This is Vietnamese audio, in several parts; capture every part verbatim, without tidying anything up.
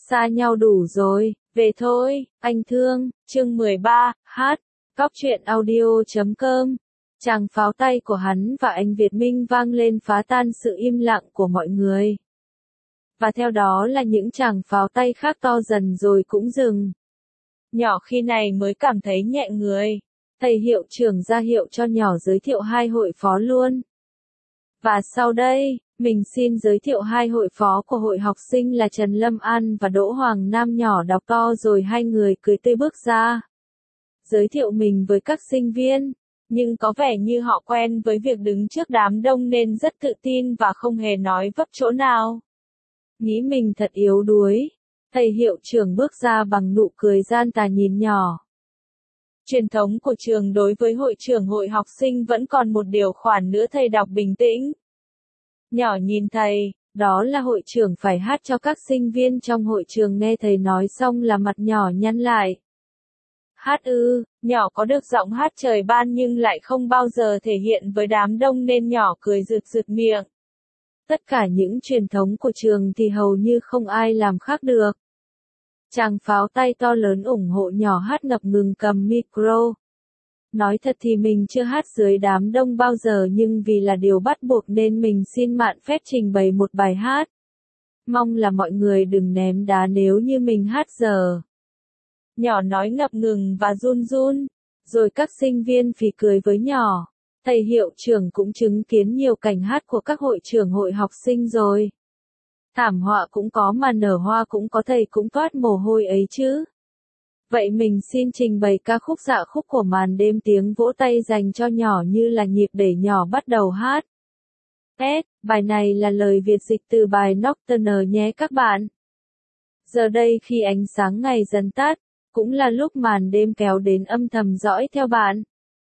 Xa nhau đủ rồi, về thôi, anh thương, chương mười ba, hát, góc truyện audio chấm com. Tràng pháo tay của hắn và anh Việt Minh vang lên phá tan sự im lặng của mọi người. Và theo đó là những tràng pháo tay khác to dần rồi cũng dừng. Nhỏ khi này mới cảm thấy nhẹ người. Thầy hiệu trưởng ra hiệu cho nhỏ giới thiệu hai hội phó luôn. Và sau đây, mình xin giới thiệu hai hội phó của hội học sinh là Trần Lâm An và Đỗ Hoàng Nam. Nhỏ đọc to rồi hai người cười tươi bước ra. Giới thiệu mình với các sinh viên, nhưng có vẻ như họ quen với việc đứng trước đám đông nên rất tự tin và không hề nói vấp chỗ nào. Nghĩ mình thật yếu đuối, thầy hiệu trưởng bước ra bằng nụ cười gian tà nhìn nhỏ. Truyền thống của trường đối với hội trưởng hội học sinh vẫn còn một điều khoản nữa, thầy đọc bình tĩnh. Nhỏ nhìn thầy, đó là hội trưởng phải hát cho các sinh viên trong hội trường. Nghe thầy nói xong là mặt nhỏ nhăn lại. Hát ư, nhỏ có được giọng hát trời ban nhưng lại không bao giờ thể hiện với đám đông nên nhỏ cười rực rực miệng. Tất cả những truyền thống của trường thì hầu như không ai làm khác được. Tràng pháo tay to lớn ủng hộ nhỏ hát ngập ngừng cầm micro. Nói thật thì mình chưa hát dưới đám đông bao giờ, nhưng vì là điều bắt buộc nên mình xin mạn phép trình bày một bài hát. Mong là mọi người đừng ném đá nếu như mình hát dở. Nhỏ nói ngập ngừng và run run, rồi các sinh viên phì cười với nhỏ. Thầy hiệu trưởng cũng chứng kiến nhiều cảnh hát của các hội trưởng hội học sinh rồi. Thảm họa cũng có mà nở hoa cũng có, thầy cũng toát mồ hôi ấy chứ. Vậy mình xin trình bày ca khúc Dạ khúc của màn đêm. Tiếng vỗ tay dành cho nhỏ như là nhịp để nhỏ bắt đầu hát. S, bài này là lời Việt dịch từ bài Nocturne nhé các bạn. Giờ đây khi ánh sáng ngày dần tắt, cũng là lúc màn đêm kéo đến âm thầm dõi theo bạn.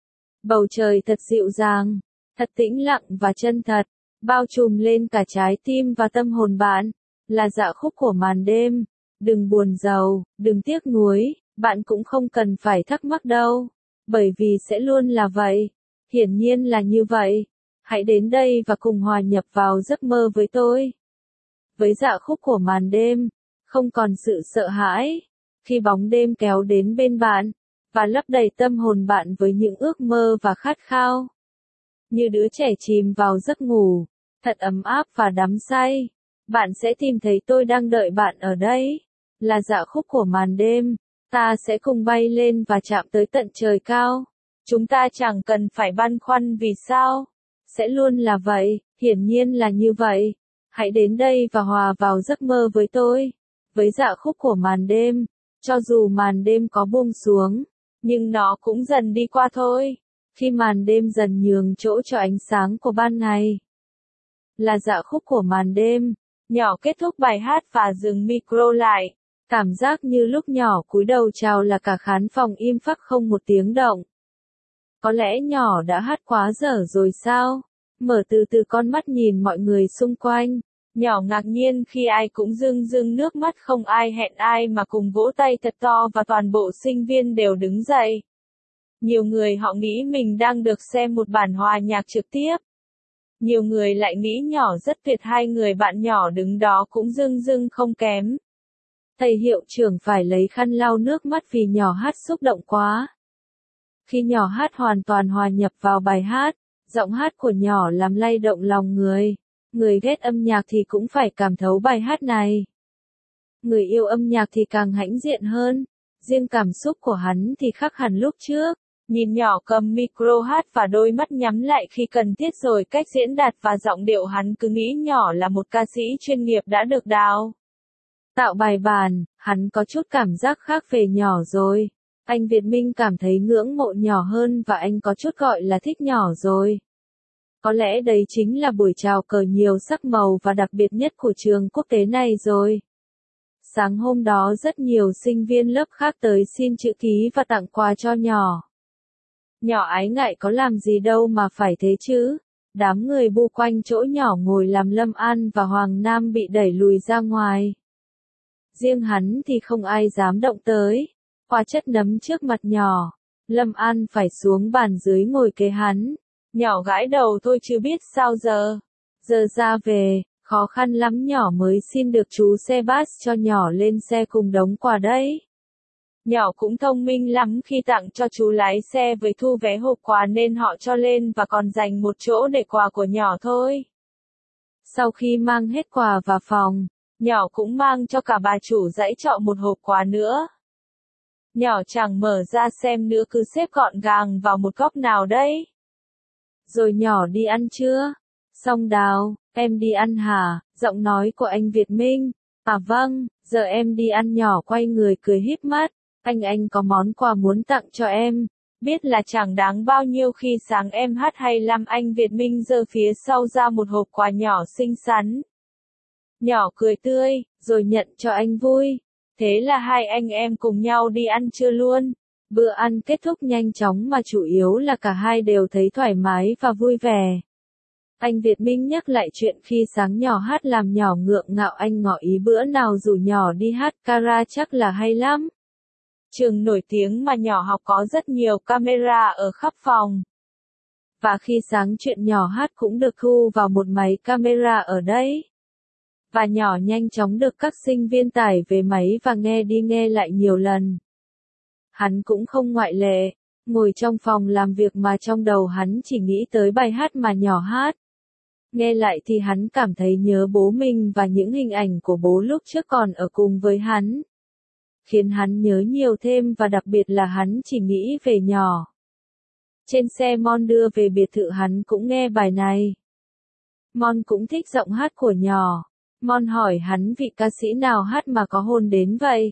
Bầu trời thật dịu dàng, thật tĩnh lặng và chân thật, bao trùm lên cả trái tim và tâm hồn bạn, là dạ khúc của màn đêm. Đừng buồn rầu, đừng tiếc nuối, bạn cũng không cần phải thắc mắc đâu, bởi vì sẽ luôn là vậy, hiển nhiên là như vậy. Hãy đến đây và cùng hòa nhập vào giấc mơ với tôi. Với dạ khúc của màn đêm, không còn sự sợ hãi, khi bóng đêm kéo đến bên bạn, và lấp đầy tâm hồn bạn với những ước mơ và khát khao. Như đứa trẻ chìm vào giấc ngủ, thật ấm áp và đắm say, bạn sẽ tìm thấy tôi đang đợi bạn ở đây. Là dạ khúc của màn đêm, ta sẽ cùng bay lên và chạm tới tận trời cao. Chúng ta chẳng cần phải băn khoăn vì sao. Sẽ luôn là vậy, hiển nhiên là như vậy. Hãy đến đây và hòa vào giấc mơ với tôi. Với dạ khúc của màn đêm, cho dù màn đêm có buông xuống, nhưng nó cũng dần đi qua thôi. Khi màn đêm dần nhường chỗ cho ánh sáng của ban ngày. Là dạ khúc của màn đêm, nhỏ kết thúc bài hát và dừng micro lại. Cảm giác như lúc nhỏ cúi đầu chào là cả khán phòng im phắc không một tiếng động. Có lẽ nhỏ đã hát quá dở rồi sao? Mở từ từ con mắt nhìn mọi người xung quanh. Nhỏ ngạc nhiên khi ai cũng rưng rưng nước mắt, không ai hẹn ai mà cùng vỗ tay thật to và toàn bộ sinh viên đều đứng dậy. Nhiều người họ nghĩ mình đang được xem một bản hòa nhạc trực tiếp. Nhiều người lại nghĩ nhỏ rất tuyệt, hai người bạn nhỏ đứng đó cũng rưng rưng không kém. Thầy hiệu trưởng phải lấy khăn lau nước mắt vì nhỏ hát xúc động quá. Khi nhỏ hát hoàn toàn hòa nhập vào bài hát, giọng hát của nhỏ làm lay động lòng người. Người ghét âm nhạc thì cũng phải cảm thấu bài hát này. Người yêu âm nhạc thì càng hãnh diện hơn. Riêng cảm xúc của hắn thì khác hẳn lúc trước. Nhìn nhỏ cầm micro hát và đôi mắt nhắm lại khi cần thiết, rồi cách diễn đạt và giọng điệu, hắn cứ nghĩ nhỏ là một ca sĩ chuyên nghiệp đã được đào tạo bài bản. Hắn có chút cảm giác khác về nhỏ rồi. Anh Việt Minh cảm thấy ngưỡng mộ nhỏ hơn và anh có chút gọi là thích nhỏ rồi. Có lẽ đấy chính là buổi chào cờ nhiều sắc màu và đặc biệt nhất của trường quốc tế này rồi. Sáng hôm đó rất nhiều sinh viên lớp khác tới xin chữ ký và tặng quà cho nhỏ. Nhỏ ái ngại có làm gì đâu mà phải thế chứ. Đám người bu quanh chỗ nhỏ ngồi làm Lâm An và Hoàng Nam bị đẩy lùi ra ngoài. Riêng hắn thì không ai dám động tới. Hoa chất nấm trước mặt nhỏ. Lâm An phải xuống bàn dưới ngồi kế hắn. Nhỏ gãi đầu thôi chứ biết sao giờ. Giờ ra về, Khó khăn lắm nhỏ mới xin được chú Sebas cho nhỏ lên xe cùng đống quà đấy. Nhỏ cũng thông minh lắm khi tặng cho chú lái xe với thu vé hộp quà nên họ cho lên và còn dành một chỗ để quà của nhỏ thôi. Sau khi mang hết quà vào phòng, nhỏ cũng mang cho cả bà chủ dãy trọ một hộp quà nữa. Nhỏ chẳng mở ra xem nữa cứ xếp gọn gàng vào một góc nào đấy. Rồi nhỏ đi ăn chưa? Song Đào, em đi ăn hả? Giọng nói của anh Việt Minh. À vâng, giờ em đi ăn. Nhỏ quay người cười híp mắt. Anh anh có món quà muốn tặng cho em. Biết là chẳng đáng bao nhiêu khi sáng em hát hay lắm. Anh Việt Minh giơ phía sau ra một hộp quà nhỏ xinh xắn. Nhỏ cười tươi, rồi nhận cho anh vui. Thế là hai anh em cùng nhau đi ăn trưa luôn. Bữa ăn kết thúc nhanh chóng mà chủ yếu là cả hai đều thấy thoải mái và vui vẻ. Anh Việt Minh nhắc lại chuyện khi sáng nhỏ hát làm nhỏ ngượng ngạo. Anh ngỏ ý bữa nào rủ nhỏ đi hát kara chắc là hay lắm. Trường nổi tiếng mà nhỏ học có rất nhiều camera ở khắp phòng. Và khi sáng chuyện nhỏ hát cũng được thu vào một máy camera ở đấy. Và nhỏ nhanh chóng được các sinh viên tải về máy và nghe đi nghe lại nhiều lần. Hắn cũng không ngoại lệ, ngồi trong phòng làm việc mà trong đầu hắn chỉ nghĩ tới bài hát mà nhỏ hát. Nghe lại thì hắn cảm thấy nhớ bố mình và những hình ảnh của bố lúc trước còn ở cùng với hắn. Khiến hắn nhớ nhiều thêm và đặc biệt là hắn chỉ nghĩ về nhỏ. Trên xe Mon đưa về biệt thự hắn cũng nghe bài này. Mon cũng thích giọng hát của nhỏ. Mon hỏi hắn vị ca sĩ nào hát mà có hồn đến vậy.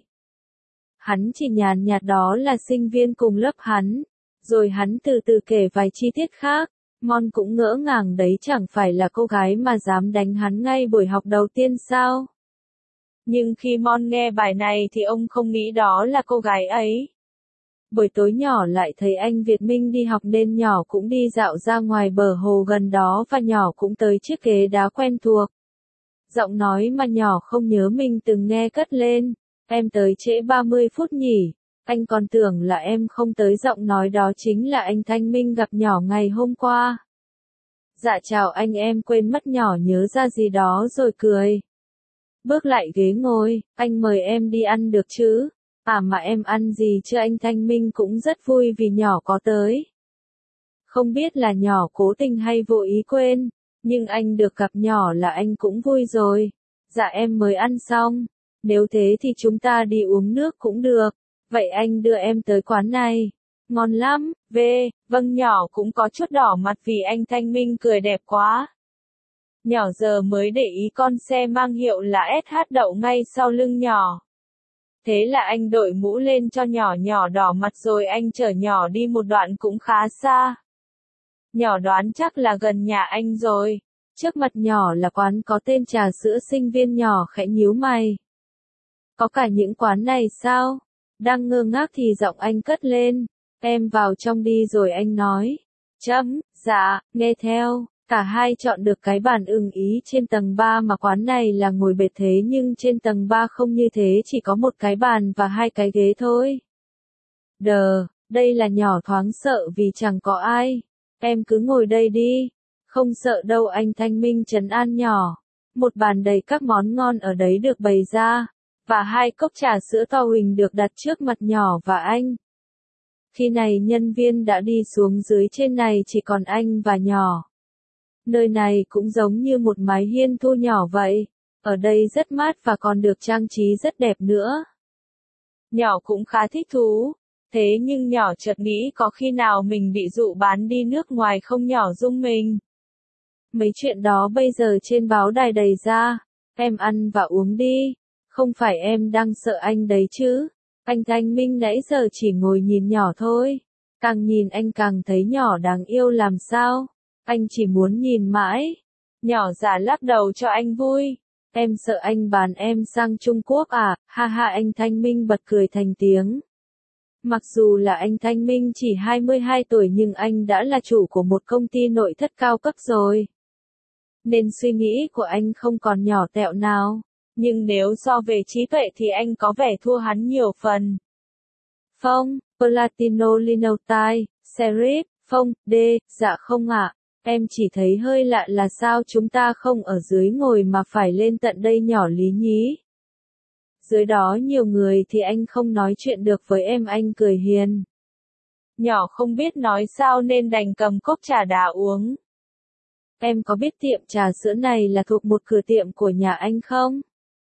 Hắn chỉ nhàn nhạt đó là sinh viên cùng lớp hắn. Rồi hắn từ từ kể vài chi tiết khác. Mon cũng ngỡ ngàng đấy chẳng phải là cô gái mà dám đánh hắn ngay buổi học đầu tiên sao. Nhưng khi Mon nghe bài này thì ông không nghĩ đó là cô gái ấy. Buổi tối nhỏ lại thấy anh Việt Minh đi học nên nhỏ cũng đi dạo ra ngoài bờ hồ gần đó và nhỏ cũng tới chiếc ghế đá quen thuộc. Giọng nói mà nhỏ không nhớ mình từng nghe cất lên. Em tới trễ ba mươi phút nhỉ? Anh còn tưởng là em không tới. Giọng nói đó chính là anh Thanh Minh gặp nhỏ ngày hôm qua. Dạ chào anh, em quên mất. Nhỏ nhớ ra gì đó rồi cười. Bước lại ghế ngồi, anh mời em đi ăn được chứ? À mà em ăn gì chứ? Anh Thanh Minh cũng rất vui vì nhỏ có tới. Không biết là nhỏ cố tình hay vô ý quên, nhưng anh được gặp nhỏ là anh cũng vui rồi. Dạ em mới ăn xong, nếu thế thì chúng ta đi uống nước cũng được. Vậy anh đưa em tới quán này. Ngon lắm, về, vâng. Nhỏ cũng có chút đỏ mặt vì anh Thanh Minh cười đẹp quá. Nhỏ giờ mới để ý con xe mang hiệu là ét hát đậu ngay sau lưng nhỏ. Thế là anh đội mũ lên cho nhỏ. Nhỏ đỏ mặt rồi anh chở nhỏ đi một đoạn cũng khá xa. Nhỏ đoán chắc là gần nhà anh rồi. Trước mặt nhỏ là quán có tên trà sữa sinh viên. Nhỏ khẽ nhíu mày. Có cả những quán này sao? Đang ngơ ngác thì giọng anh cất lên. Em vào trong đi rồi anh nói. Chấm, dạ, nghe theo. Cả hai chọn được cái bàn ưng ý trên tầng ba mà quán này là ngồi bệt thế nhưng trên tầng ba không như thế, chỉ có một cái bàn và hai cái ghế thôi. Đờ, đây là nhỏ thoáng sợ vì chẳng có ai. Em cứ ngồi đây đi. Không sợ đâu, anh Thanh Minh trấn an nhỏ. Một bàn đầy các món ngon ở đấy được bày ra. Và hai cốc trà sữa to huỳnh được đặt trước mặt nhỏ và anh. Khi này nhân viên đã đi xuống dưới, trên này chỉ còn anh và nhỏ. Nơi này cũng giống như một mái hiên thu nhỏ vậy. Ở đây rất mát và còn được trang trí rất đẹp nữa. Nhỏ cũng khá thích thú. Thế nhưng nhỏ chợt nghĩ có khi nào mình bị dụ bán đi nước ngoài không? Nhỏ rung mình. Mấy chuyện đó bây giờ trên báo đài đầy ra. Em ăn và uống đi. Không phải em đang sợ anh đấy chứ. Anh Thanh Minh nãy giờ chỉ ngồi nhìn nhỏ thôi. Càng nhìn anh càng thấy nhỏ đáng yêu làm sao. Anh chỉ muốn nhìn mãi. Nhỏ giả lắc đầu cho anh vui. Em sợ anh bán em sang Trung Quốc à? Ha ha, anh Thanh Minh bật cười thành tiếng. Mặc dù là anh Thanh Minh chỉ hai mươi hai tuổi nhưng anh đã là chủ của một công ty nội thất cao cấp rồi. Nên suy nghĩ của anh không còn nhỏ tẹo nào. Nhưng nếu so về trí tuệ thì anh có vẻ thua hắn nhiều phần. Phong, Platino Linotype, Serif, Phong, D, dạ không ạ. Em chỉ thấy hơi lạ là sao chúng ta không ở dưới ngồi mà phải lên tận đây nhỏ Lý nhí. Dưới đó nhiều người thì anh không nói chuyện được với em, anh cười hiền. Nhỏ không biết nói sao nên đành cầm cốc trà đá uống. Em có biết tiệm trà sữa này là thuộc một cửa tiệm của nhà anh không?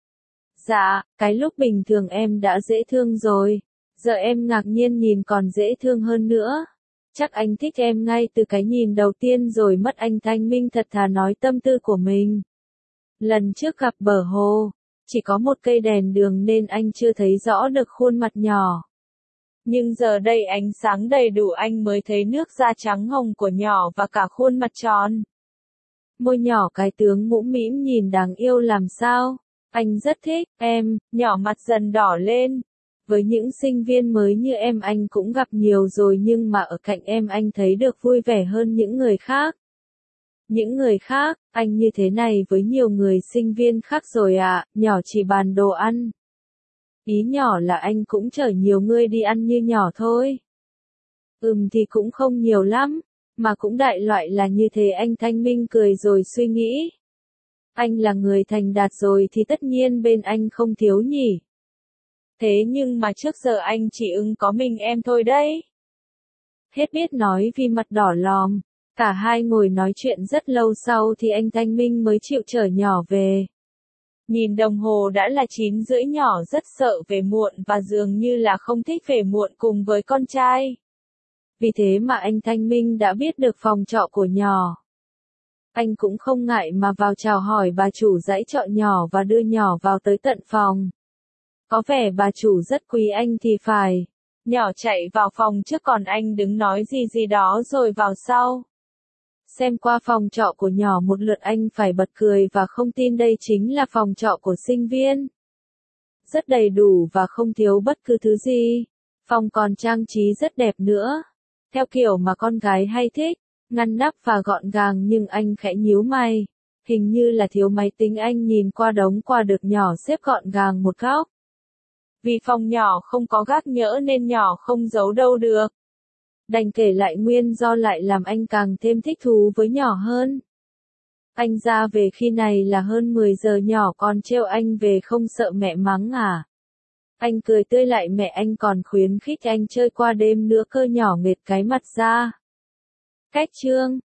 Dạ, cái lúc bình thường em đã dễ thương rồi. Giờ em ngạc nhiên nhìn còn dễ thương hơn nữa. Chắc anh thích em ngay từ cái nhìn đầu tiên rồi mất, anh thanh minh thật thà nói tâm tư của mình. Lần trước gặp bờ hồ, chỉ có một cây đèn đường nên anh chưa thấy rõ được khuôn mặt nhỏ. Nhưng giờ đây ánh sáng đầy đủ anh mới thấy nước da trắng hồng của nhỏ và cả khuôn mặt tròn. Môi nhỏ cái tướng mũm mĩm nhìn đáng yêu làm sao. Anh rất thích, em, nhỏ mặt dần đỏ lên. Với những sinh viên mới như em anh cũng gặp nhiều rồi nhưng mà ở cạnh em anh thấy được vui vẻ hơn những người khác. Những người khác, anh như thế này với nhiều người sinh viên khác rồi ạ, à, nhỏ chỉ bàn đồ ăn. Ý nhỏ là anh cũng chở nhiều người đi ăn như nhỏ thôi. Ừm thì cũng không nhiều lắm, mà cũng đại loại là như thế, anh thanh minh cười rồi suy nghĩ. Anh là người thành đạt rồi thì tất nhiên bên anh không thiếu nhỉ. Thế nhưng mà trước giờ anh chỉ ưng có mình em thôi đấy. Hết biết nói vì mặt đỏ lòm. Cả hai ngồi nói chuyện rất lâu sau thì anh thanh minh mới chịu chở nhỏ về. Nhìn đồng hồ đã là chín rưỡi, nhỏ rất sợ về muộn và dường như là không thích về muộn cùng với con trai. Vì thế mà anh thanh minh đã biết được phòng trọ của nhỏ. Anh cũng không ngại mà vào chào hỏi bà chủ dãy trọ nhỏ và đưa nhỏ vào tới tận phòng. Có vẻ bà chủ rất quý anh thì phải. Nhỏ chạy vào phòng trước còn anh đứng nói gì gì đó rồi vào sau. Xem qua phòng trọ của nhỏ một lượt anh phải bật cười và không tin đây chính là phòng trọ của sinh viên. Rất đầy đủ và không thiếu bất cứ thứ gì. Phòng còn trang trí rất đẹp nữa. Theo kiểu mà con gái hay thích, ngăn nắp và gọn gàng, nhưng anh khẽ nhíu mày. Hình như là thiếu máy tính, anh nhìn qua đống quà được nhỏ xếp gọn gàng một góc. Vì phòng nhỏ không có gác nhỡ nên nhỏ không giấu đâu được. Đành kể lại nguyên do lại làm anh càng thêm thích thú với nhỏ hơn. Anh ra về khi này là hơn mười giờ, nhỏ còn trêu anh về không sợ mẹ mắng à? Anh cười tươi lại mẹ anh còn khuyến khích anh chơi qua đêm nữa cơ, nhỏ nghệt cái mặt ra. Cách chương